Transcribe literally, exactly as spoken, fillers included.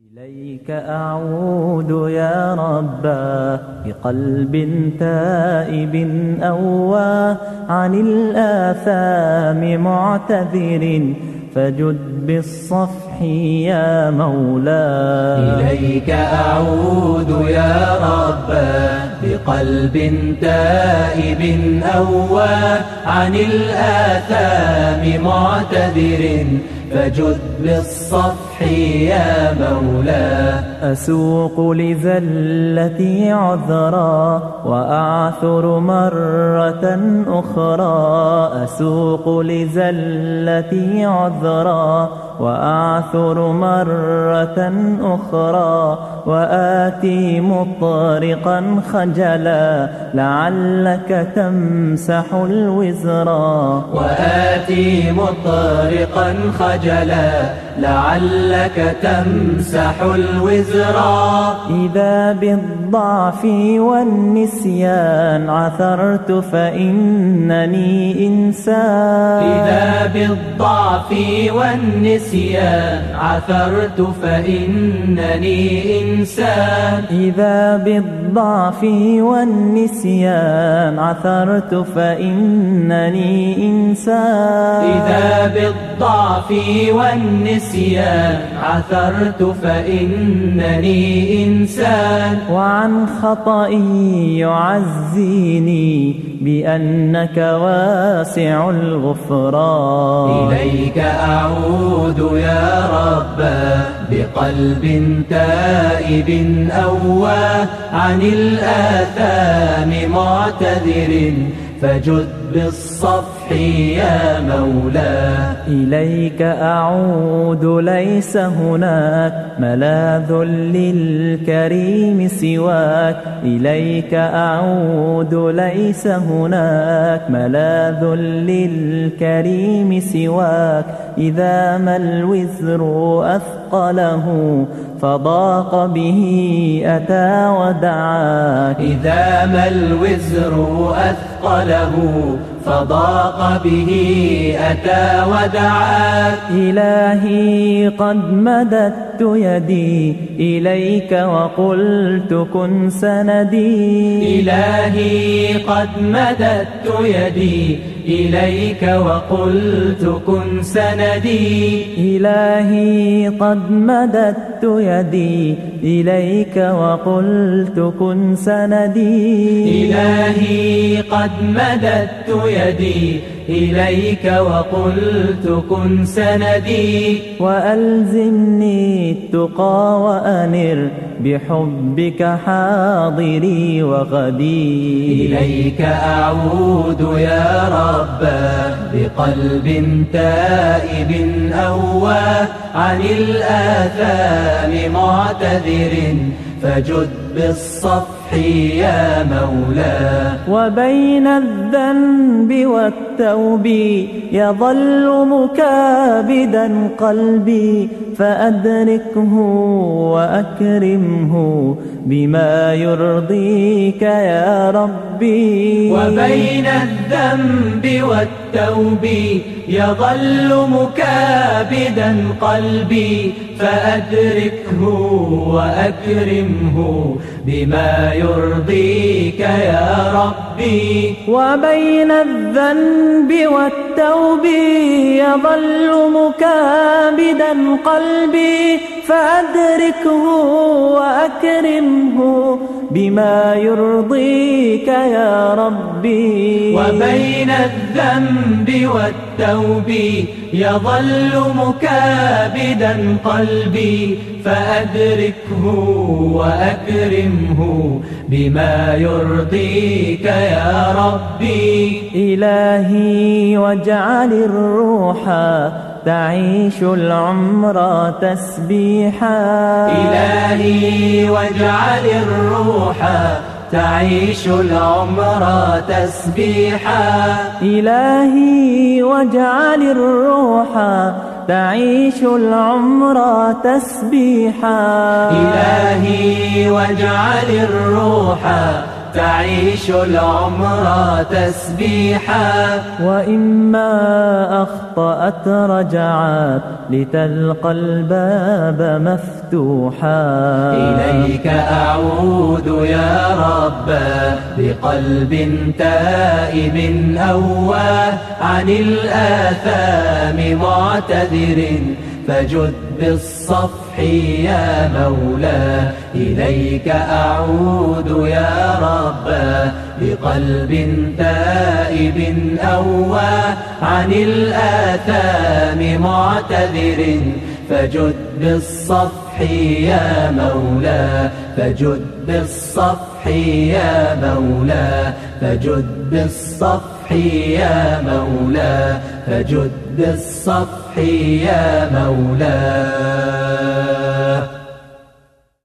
إليك أعود يا ربا بقلب تائب أواه عن الآثام معتذر فجد بالصفح يا مولاي. إليك أعود يا ربا بقلب تائب أواه عن الآثام معتذر فجد بالصفح يا مولاه. أسوق لزلتي عذرا وأعثر مرة أخرى أسوق لزلتي عذرا وأعثر مرة أخرى وآتي مطرقا خجلا لعلك تمسح الوزرا وآتي مطرقا خجلا لعلك تمسح الوزرا. إذا بالضعف والنسيان عثرت فإنني إنسان إذا بالضعف والنسيان عثرت فإنني إنسان إذا بالضعف والنسيان عثرت فإنني إنسان إذا بالضعف والنسيان عثرت فإنني إنسان. وعن خطئي يعزيني بأنك واسع الغفران. إليك أعود يا ربا بقلب تائب أواه عن الآثام معتذر فجد بالصفح يا مولاه. إليك أعود ليس هناك ملاذ للكريم سواك إليك أعود ليس هناك ملاذ للكريم سواك. إذا ما الوزر أثقله فضاق به أتى ودعاك. إذا ما الوزر أثقله فضاق به أتى ودعاك. إلهي قد مددت يدي إليك وقلت كن سندي. إلهي قد مددت يدي إليك وقلت كن سندي. إلهي قد مددت يدي إليك وقلت كن سندي. إلهي قد مددت يدي إليك وقلت كن سندي. وألزمني التقى وأنر بحبك حاضري وغدي. إليك أعود يا ربا بقلب تائب أواه عن الآثام معتذر فجد بالصفح يا مولاه. وبين الذنب والتوب يظل مكابدا قلبي فأدركه وأكرمه بما يرضيك يا ربي. وبين الذنب والتوب يظل مكابدا قلبي فأدركه وأكرمه بما يرضيك يا ربي. وبين الذنب والتوب يظل مكابدا قلبي فأدركه وأكرمه بما يرضيك يا ربي. وبين الذنب والتوب يظل مكابدا قلبي فأدركه وأكرمه بما يرضيك يا ربي. إلهي واجعل الروح تعيش العمر تسبيحا. إلهي واجعل الروح تعيش العمر تسبيحا. إلهي واجعل الروح تعيش العمر تسبيحا. إلهي واجعل الروح تعيش العمر تسبيحا. وإما أخطأت رجعت لتلقى الباب مفتوحا. إليك أعود يا رب بقلب تائب أواه عن الآثام معتذر فجد بالصفح يا مولاه. إليك أعود يا رب بقلب تائب أواه عن الآثام معتذر فجد بالصفح يا مولاه. فجد بالصفح يا مولاه. فجد بالصفح يا مولاه. فجد بالصفح يا مولاه.